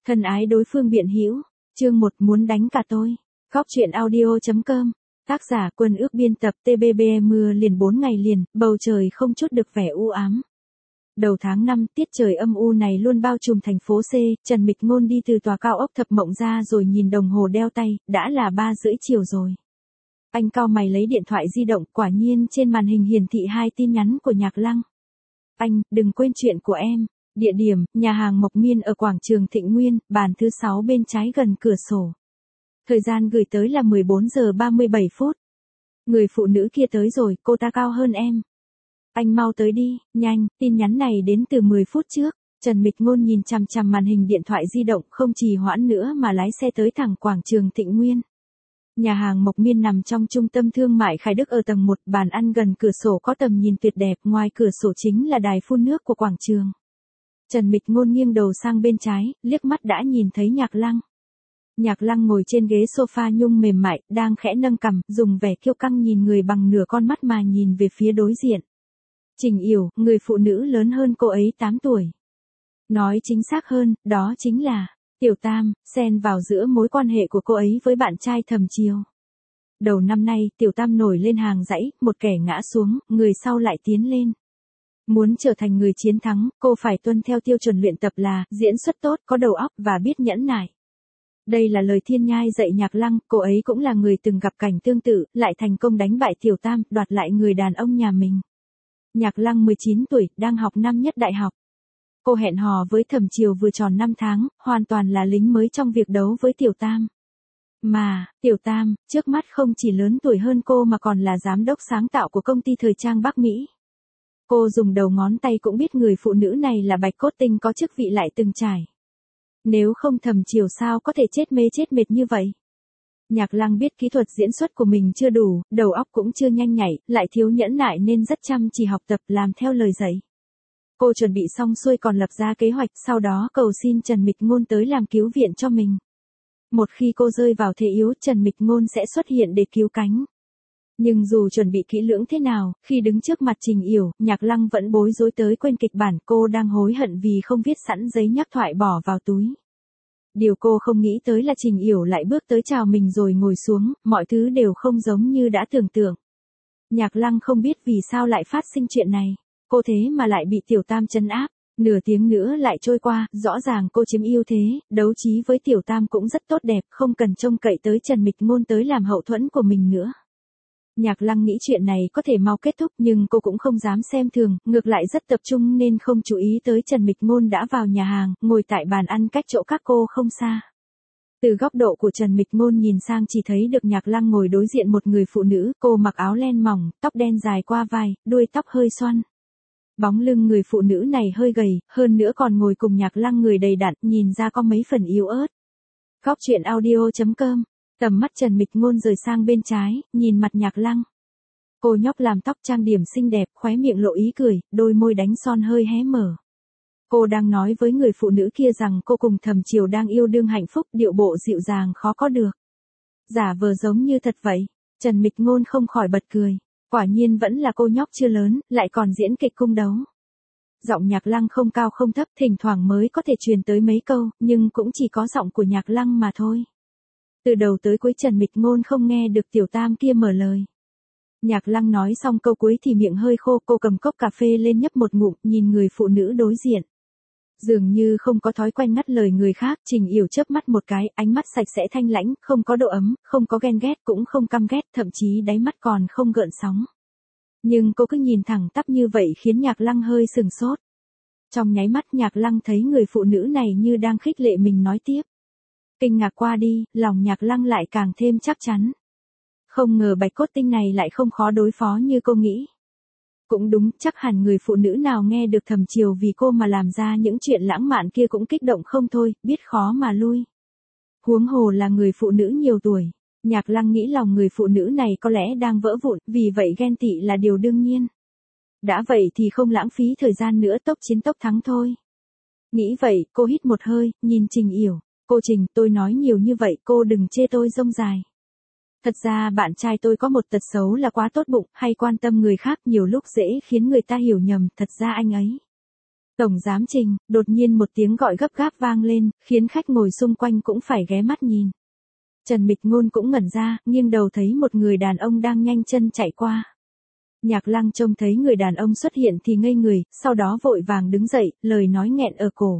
Thân ái đối phương biện hữu, chương 1 muốn đánh cả tôi. Góc truyện audio.com. Tác giả Quân Ước, biên tập TBB. Mưa liền 4 ngày liền, bầu trời không chút được vẻ u ám. Đầu tháng 5, tiết trời âm u này luôn bao trùm thành phố C. Trần Mịch Ngôn đi từ tòa cao ốc Thập Mộng ra rồi nhìn đồng hồ đeo tay, đã là 3:30 chiều rồi. Anh cau mày lấy điện thoại di động, quả nhiên trên màn hình hiển thị 2 tin nhắn của Nhạc Lăng. Anh, đừng quên chuyện của em. Địa điểm, nhà hàng Mộc Miên ở quảng trường Thịnh Nguyên, bàn thứ 6 bên trái gần cửa sổ. Thời gian gửi tới là 14 giờ 37 phút. Người phụ nữ kia tới rồi, cô ta cao hơn em. Anh mau tới đi, nhanh, tin nhắn này đến từ 10 phút trước. Trần Mịch Ngôn nhìn chằm chằm màn hình điện thoại di động, không trì hoãn nữa mà lái xe tới thẳng quảng trường Thịnh Nguyên. Nhà hàng Mộc Miên nằm trong trung tâm thương mại Khải Đức ở tầng 1, bàn ăn gần cửa sổ có tầm nhìn tuyệt đẹp, ngoài cửa sổ chính là đài phun nước của quảng trường. Trần Mịch Ngôn nghiêng đầu sang bên trái, liếc mắt đã nhìn thấy Nhạc Lăng. Nhạc Lăng ngồi trên ghế sofa nhung mềm mại, đang khẽ nâng cằm, dùng vẻ kiêu căng nhìn người bằng nửa con mắt mà nhìn về phía đối diện. Trình Yểu, người phụ nữ lớn hơn cô ấy 8 tuổi. Nói chính xác hơn, đó chính là Tiểu Tam, xen vào giữa mối quan hệ của cô ấy với bạn trai Thẩm Chiều. Đầu năm nay, Tiểu Tam nổi lên hàng dãy, một kẻ ngã xuống, người sau lại tiến lên. Muốn trở thành người chiến thắng, cô phải tuân theo tiêu chuẩn luyện tập là diễn xuất tốt, có đầu óc và biết nhẫn nại. Đây là lời thiên nhai dạy Nhạc Lăng, cô ấy cũng là người từng gặp cảnh tương tự, lại thành công đánh bại Tiểu Tam, đoạt lại người đàn ông nhà mình. Nhạc Lăng 19 tuổi, đang học năm nhất đại học. Cô hẹn hò với Thẩm Chiều vừa tròn 5 tháng, hoàn toàn là lính mới trong việc đấu với Tiểu Tam. Mà, Tiểu Tam, trước mắt không chỉ lớn tuổi hơn cô mà còn là giám đốc sáng tạo của công ty thời trang Bắc Mỹ. Cô dùng đầu ngón tay cũng biết người phụ nữ này là bạch cốt tinh có chức vị lại từng trải. Nếu không Thẩm Chiều sao có thể chết mê chết mệt như vậy? Nhạc Lăng biết kỹ thuật diễn xuất của mình chưa đủ, đầu óc cũng chưa nhanh nhạy, lại thiếu nhẫn nại nên rất chăm chỉ học tập làm theo lời dạy. Cô chuẩn bị xong xuôi còn lập ra kế hoạch, sau đó cầu xin Trần Mịch Ngôn tới làm cứu viện cho mình. Một khi cô rơi vào thế yếu, Trần Mịch Ngôn sẽ xuất hiện để cứu cánh. Nhưng dù chuẩn bị kỹ lưỡng thế nào, khi đứng trước mặt Trình Yểu, Nhạc Lăng vẫn bối rối tới quên kịch bản, cô đang hối hận vì không viết sẵn giấy nhắc thoại bỏ vào túi. Điều cô không nghĩ tới là Trình Yểu lại bước tới chào mình rồi ngồi xuống, mọi thứ đều không giống như đã tưởng tượng. Nhạc Lăng không biết vì sao lại phát sinh chuyện này, cô thế mà lại bị Tiểu Tam trấn áp, nửa tiếng nữa lại trôi qua, rõ ràng cô chiếm ưu thế, đấu trí với Tiểu Tam cũng rất tốt đẹp, không cần trông cậy tới Trần Mịch Ngôn tới làm hậu thuẫn của mình nữa. Nhạc Lăng nghĩ chuyện này có thể mau kết thúc nhưng cô cũng không dám xem thường, ngược lại rất tập trung nên không chú ý tới Trần Mịch Ngôn đã vào nhà hàng, ngồi tại bàn ăn cách chỗ các cô không xa. Từ góc độ của Trần Mịch Ngôn nhìn sang chỉ thấy được Nhạc Lăng ngồi đối diện một người phụ nữ, cô mặc áo len mỏng, tóc đen dài qua vai, đuôi tóc hơi xoăn. Bóng lưng người phụ nữ này hơi gầy, hơn nữa còn ngồi cùng Nhạc Lăng người đầy đặn, nhìn ra có mấy phần yếu ớt. Góc truyện audio.com. Tầm mắt Trần Mịch Ngôn rời sang bên trái, nhìn mặt Nhạc Lăng. Cô nhóc làm tóc trang điểm xinh đẹp, khóe miệng lộ ý cười, đôi môi đánh son hơi hé mở. Cô đang nói với người phụ nữ kia rằng cô cùng Thẩm Chiều đang yêu đương hạnh phúc, điệu bộ dịu dàng khó có được. Giả vờ giống như thật vậy. Trần Mịch Ngôn không khỏi bật cười. Quả nhiên vẫn là cô nhóc chưa lớn, lại còn diễn kịch cung đấu. Giọng Nhạc Lăng không cao không thấp, thỉnh thoảng mới có thể truyền tới mấy câu, nhưng cũng chỉ có giọng của Nhạc Lăng mà thôi. Từ đầu tới cuối Trần Mịch Ngôn không nghe được Tiểu Tam kia mở lời. Nhạc Lăng nói xong câu cuối thì miệng hơi khô, cô cầm cốc cà phê lên nhấp một ngụm, nhìn người phụ nữ đối diện. Dường như không có thói quen ngắt lời người khác, Trình Yểu chớp mắt một cái, ánh mắt sạch sẽ thanh lãnh, không có độ ấm, không có ghen ghét cũng không căm ghét, thậm chí đáy mắt còn không gợn sóng. Nhưng cô cứ nhìn thẳng tắp như vậy khiến Nhạc Lăng hơi sừng sốt. Trong nháy mắt Nhạc Lăng thấy người phụ nữ này như đang khích lệ mình nói tiếp. Kinh ngạc qua đi, lòng Nhạc Lăng lại càng thêm chắc chắn. Không ngờ bạch cốt tinh này lại không khó đối phó như cô nghĩ. Cũng đúng, chắc hẳn người phụ nữ nào nghe được Thẩm Chiều vì cô mà làm ra những chuyện lãng mạn kia cũng kích động không thôi, biết khó mà lui. Huống hồ là người phụ nữ nhiều tuổi. Nhạc Lăng nghĩ lòng người phụ nữ này có lẽ đang vỡ vụn, vì vậy ghen tị là điều đương nhiên. Đã vậy thì không lãng phí thời gian nữa, tốc chiến tốc thắng thôi. Nghĩ vậy, cô hít một hơi, nhìn Trình Yểu. Cô Trình, tôi nói nhiều như vậy, cô đừng chê tôi rông dài. Thật ra bạn trai tôi có một tật xấu là quá tốt bụng, hay quan tâm người khác, nhiều lúc dễ khiến người ta hiểu nhầm, thật ra anh ấy Tổng giám Trình, đột nhiên một tiếng gọi gấp gáp vang lên, khiến khách ngồi xung quanh cũng phải ghé mắt nhìn. Trần Mịch Ngôn cũng ngẩn ra, nghiêng đầu thấy một người đàn ông đang nhanh chân chạy qua. Nhạc Lăng trông thấy người đàn ông xuất hiện thì ngây người, sau đó vội vàng đứng dậy, lời nói nghẹn ở cổ.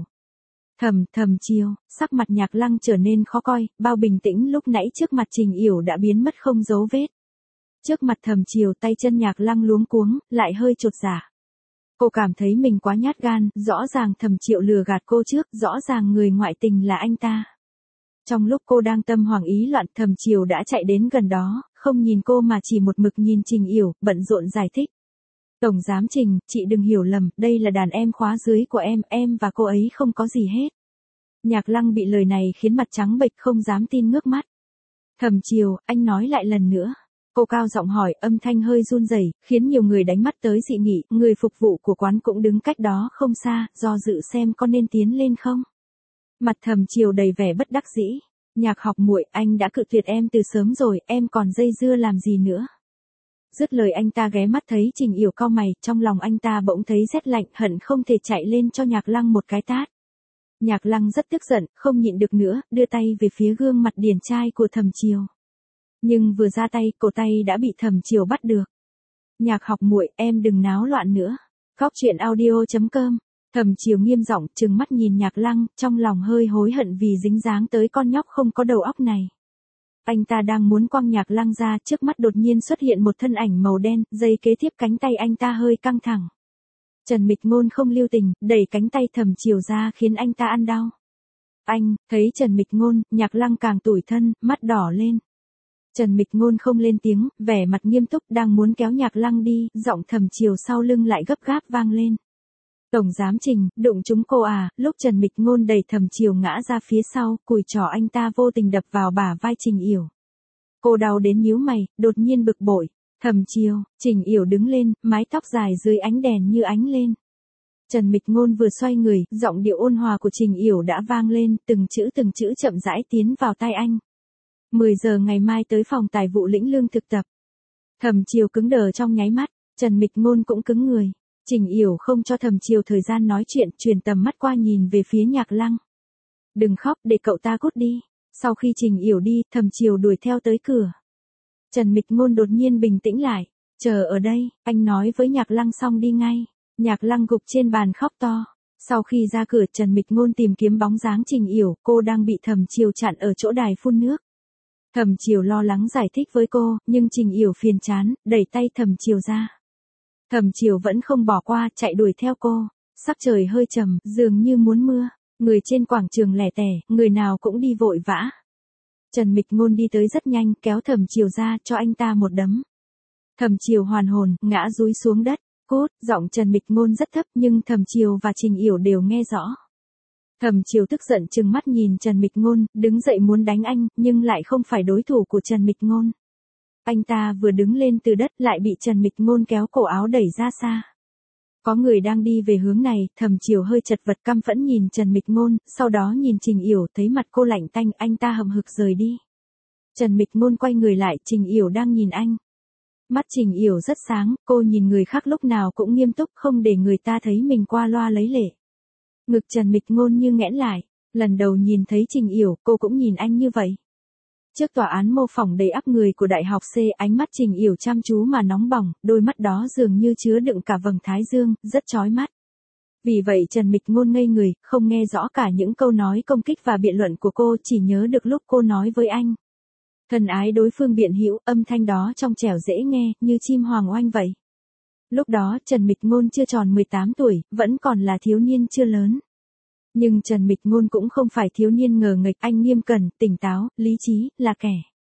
Thầm Chiêu, sắc mặt Nhạc Lăng trở nên khó coi, bao bình tĩnh lúc nãy trước mặt Trình Yểu đã biến mất không dấu vết. Trước mặt Thầm Chiêu tay chân Nhạc Lăng luống cuống, lại hơi chột dạ. Cô cảm thấy mình quá nhát gan, rõ ràng Thầm Chiêu lừa gạt cô trước, rõ ràng người ngoại tình là anh ta. Trong lúc cô đang tâm hoảng ý loạn, Thầm Chiêu đã chạy đến gần đó, không nhìn cô mà chỉ một mực nhìn Trình Yểu, bận rộn giải thích. Tổng giám Trình, chị đừng hiểu lầm, đây là đàn em khóa dưới của em và cô ấy không có gì hết. Nhạc Lăng bị lời này khiến mặt trắng bệch không dám tin ngước mắt. Thầm Chiêu, anh nói lại lần nữa. Cô cao giọng hỏi, âm thanh hơi run rẩy, khiến nhiều người đánh mắt tới dị nghị, người phục vụ của quán cũng đứng cách đó không xa, do dự xem có nên tiến lên không. Mặt Thầm Chiêu đầy vẻ bất đắc dĩ. Nhạc học muội, anh đã cự tuyệt em từ sớm rồi, em còn dây dưa làm gì nữa. Dứt lời anh ta ghé mắt thấy Trình Yểu cau mày, trong lòng anh ta bỗng thấy rét lạnh, hận không thể chạy lên cho Nhạc Lăng một cái tát. Nhạc Lăng rất tức giận, không nhịn được nữa, đưa tay về phía gương mặt điển trai của Thầm Chiêu. Nhưng vừa ra tay, cổ tay đã bị Thầm Chiêu bắt được. Nhạc học muội, em đừng náo loạn nữa. Góc truyện audio.com. Thầm Chiêu nghiêm giọng, trừng mắt nhìn Nhạc Lăng, trong lòng hơi hối hận vì dính dáng tới con nhóc không có đầu óc này. Anh ta đang muốn quăng Nhạc Lăng ra, trước mắt đột nhiên xuất hiện một thân ảnh màu đen, giây kế tiếp cánh tay anh ta hơi căng thẳng. Trần Mịch Ngôn không lưu tình, đẩy cánh tay Thầm Chiêu ra khiến anh ta ăn đau. Anh, thấy Trần Mịch Ngôn, Nhạc Lăng càng tủi thân, mắt đỏ lên. Trần Mịch Ngôn không lên tiếng, vẻ mặt nghiêm túc đang muốn kéo Nhạc Lăng đi, giọng Thầm Chiêu sau lưng lại gấp gáp vang lên. Tổng giám Trình, đụng chúng cô à, lúc Trần Mịch Ngôn đẩy Thầm Chiêu ngã ra phía sau, cùi trỏ anh ta vô tình đập vào bả vai Trình Yểu. Cô đau đến nhíu mày, đột nhiên bực bội. Thầm Chiêu, Trình Yểu đứng lên, mái tóc dài dưới ánh đèn như ánh lên. Trần Mịch Ngôn vừa xoay người, giọng điệu ôn hòa của Trình Yểu đã vang lên, từng chữ chậm rãi tiến vào tai anh. 10 giờ ngày mai tới phòng tài vụ lĩnh lương thực tập. Thầm Chiêu cứng đờ trong nháy mắt, Trần Mịch Ngôn cũng cứng người. Trình Yểu không cho Thầm Chiêu thời gian nói chuyện, chuyển tầm mắt qua nhìn về phía Nhạc Lăng. Đừng khóc, để cậu ta cút đi. Sau khi Trình Yểu đi, Thầm Chiêu đuổi theo tới cửa. Trần Mịch Ngôn đột nhiên bình tĩnh lại. Chờ ở đây, anh nói với Nhạc Lăng xong đi ngay. Nhạc Lăng gục trên bàn khóc to. Sau khi ra cửa, Trần Mịch Ngôn tìm kiếm bóng dáng Trình Yểu, cô đang bị Thầm Chiêu chặn ở chỗ đài phun nước. Thầm Chiêu lo lắng giải thích với cô, nhưng Trình Yểu phiền chán, đẩy tay Thầm Chiêu ra. Thầm Chiêu vẫn không bỏ qua, chạy đuổi theo cô. Sắc trời hơi trầm, dường như muốn mưa. Người trên quảng trường lẻ tẻ, người nào cũng đi vội vã. Trần Mịch Ngôn đi tới rất nhanh, kéo Thầm Chiêu ra, cho anh ta một đấm. Thầm Chiêu hoàn hồn, ngã dúi xuống đất. Cút, giọng Trần Mịch Ngôn rất thấp, nhưng Thầm Chiêu và Trình Yểu đều nghe rõ. Thầm Chiêu tức giận trừng mắt nhìn Trần Mịch Ngôn, đứng dậy muốn đánh anh, nhưng lại không phải đối thủ của Trần Mịch Ngôn. Anh ta vừa đứng lên từ đất lại bị Trần Mịch Ngôn kéo cổ áo đẩy ra xa. Có người đang đi về hướng này, Thầm Chiêu hơi chật vật căm phẫn nhìn Trần Mịch Ngôn, sau đó nhìn Trình Yểu, thấy mặt cô lạnh tanh, anh ta hậm hực rời đi. Trần Mịch Ngôn quay người lại, Trình Yểu đang nhìn anh. Mắt Trình Yểu rất sáng, cô nhìn người khác lúc nào cũng nghiêm túc, không để người ta thấy mình qua loa lấy lệ. Ngực Trần Mịch Ngôn như nghẽn lại, lần đầu nhìn thấy Trình Yểu, cô cũng nhìn anh như vậy. Trước tòa án mô phỏng đầy ắp người của Đại học C, ánh mắt Trình Yểu chăm chú mà nóng bỏng, đôi mắt đó dường như chứa đựng cả vầng thái dương, rất chói mắt. Vì vậy Trần Mịch Ngôn ngây người, không nghe rõ cả những câu nói công kích và biện luận của cô, chỉ nhớ được lúc cô nói với anh. Thân ái đối phương biện hữu, âm thanh đó trong trẻo dễ nghe, như chim hoàng oanh vậy. Lúc đó Trần Mịch Ngôn chưa tròn 18 tuổi, vẫn còn là thiếu niên chưa lớn. Nhưng Trần Mịch Ngôn cũng không phải thiếu niên ngờ nghệch, anh nghiêm cẩn, tỉnh táo, lý trí, là kẻ.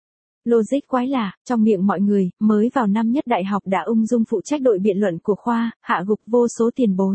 Logic quái lạ, trong miệng mọi người, mới vào năm nhất đại học đã ung dung phụ trách đội biện luận của khoa, hạ gục vô số tiền bối.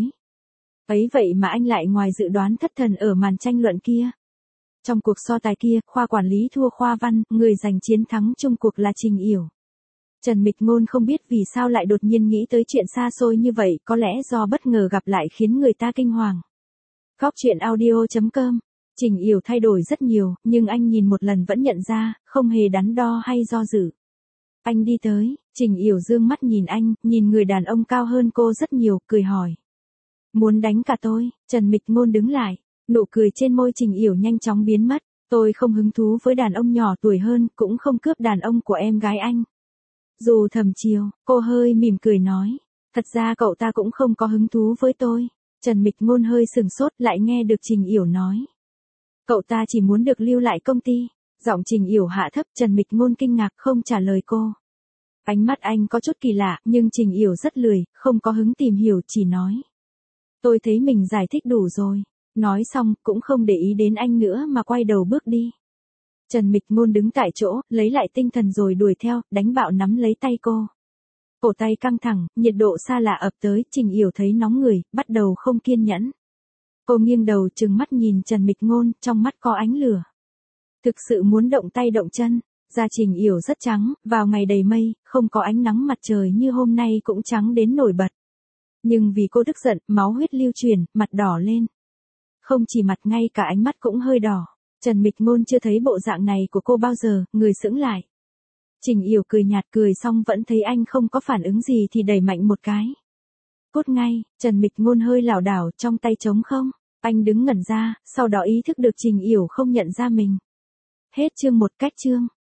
Ấy vậy mà anh lại ngoài dự đoán thất thần ở màn tranh luận kia. Trong cuộc so tài kia, khoa quản lý thua khoa văn, người giành chiến thắng chung cuộc là Trình Yểu. Trần Mịch Ngôn không biết vì sao lại đột nhiên nghĩ tới chuyện xa xôi như vậy, có lẽ do bất ngờ gặp lại khiến người ta kinh hoàng. Góc truyện audio.com. Trình Yểu thay đổi rất nhiều, nhưng anh nhìn một lần vẫn nhận ra, không hề đắn đo hay do dự. Anh đi tới, Trình Yểu dương mắt nhìn anh, nhìn người đàn ông cao hơn cô rất nhiều, cười hỏi. Muốn đánh cả tôi, Trần Mịch Ngôn đứng lại, nụ cười trên môi Trình Yểu nhanh chóng biến mất. Tôi không hứng thú với đàn ông nhỏ tuổi hơn, cũng không cướp đàn ông của em gái anh. Dù thầm chiều, cô hơi mỉm cười nói. Thật ra cậu ta cũng không có hứng thú với tôi. Trần Mịch Ngôn hơi sừng sốt lại nghe được Trình Yểu nói. Cậu ta chỉ muốn được lưu lại công ty. Giọng Trình Yểu hạ thấp, Trần Mịch Ngôn kinh ngạc không trả lời cô. Ánh mắt anh có chút kỳ lạ, nhưng Trình Yểu rất lười, không có hứng tìm hiểu, chỉ nói. Tôi thấy mình giải thích đủ rồi. Nói xong, cũng không để ý đến anh nữa mà quay đầu bước đi. Trần Mịch Ngôn đứng tại chỗ, lấy lại tinh thần rồi đuổi theo, đánh bạo nắm lấy tay cô. Cổ tay căng thẳng, nhiệt độ xa lạ ập tới, Trình Yểu thấy nóng người, bắt đầu không kiên nhẫn. Cô nghiêng đầu trừng mắt nhìn Trần Mịch Ngôn, trong mắt có ánh lửa. Thực sự muốn động tay động chân. Da Trình Yểu rất trắng, vào ngày đầy mây, không có ánh nắng mặt trời như hôm nay cũng trắng đến nổi bật. Nhưng vì cô tức giận, máu huyết lưu truyền, mặt đỏ lên. Không chỉ mặt, ngay cả ánh mắt cũng hơi đỏ. Trần Mịch Ngôn chưa thấy bộ dạng này của cô bao giờ, người sững lại. Trình Yểu cười nhạt, cười xong vẫn thấy anh không có phản ứng gì thì đẩy mạnh một cái. Cút ngay, Trần Mịch Ngôn hơi lảo đảo, trong tay trống không. Anh đứng ngẩn ra, sau đó ý thức được Trình Yểu không nhận ra mình. Hết chương 1. Cách chương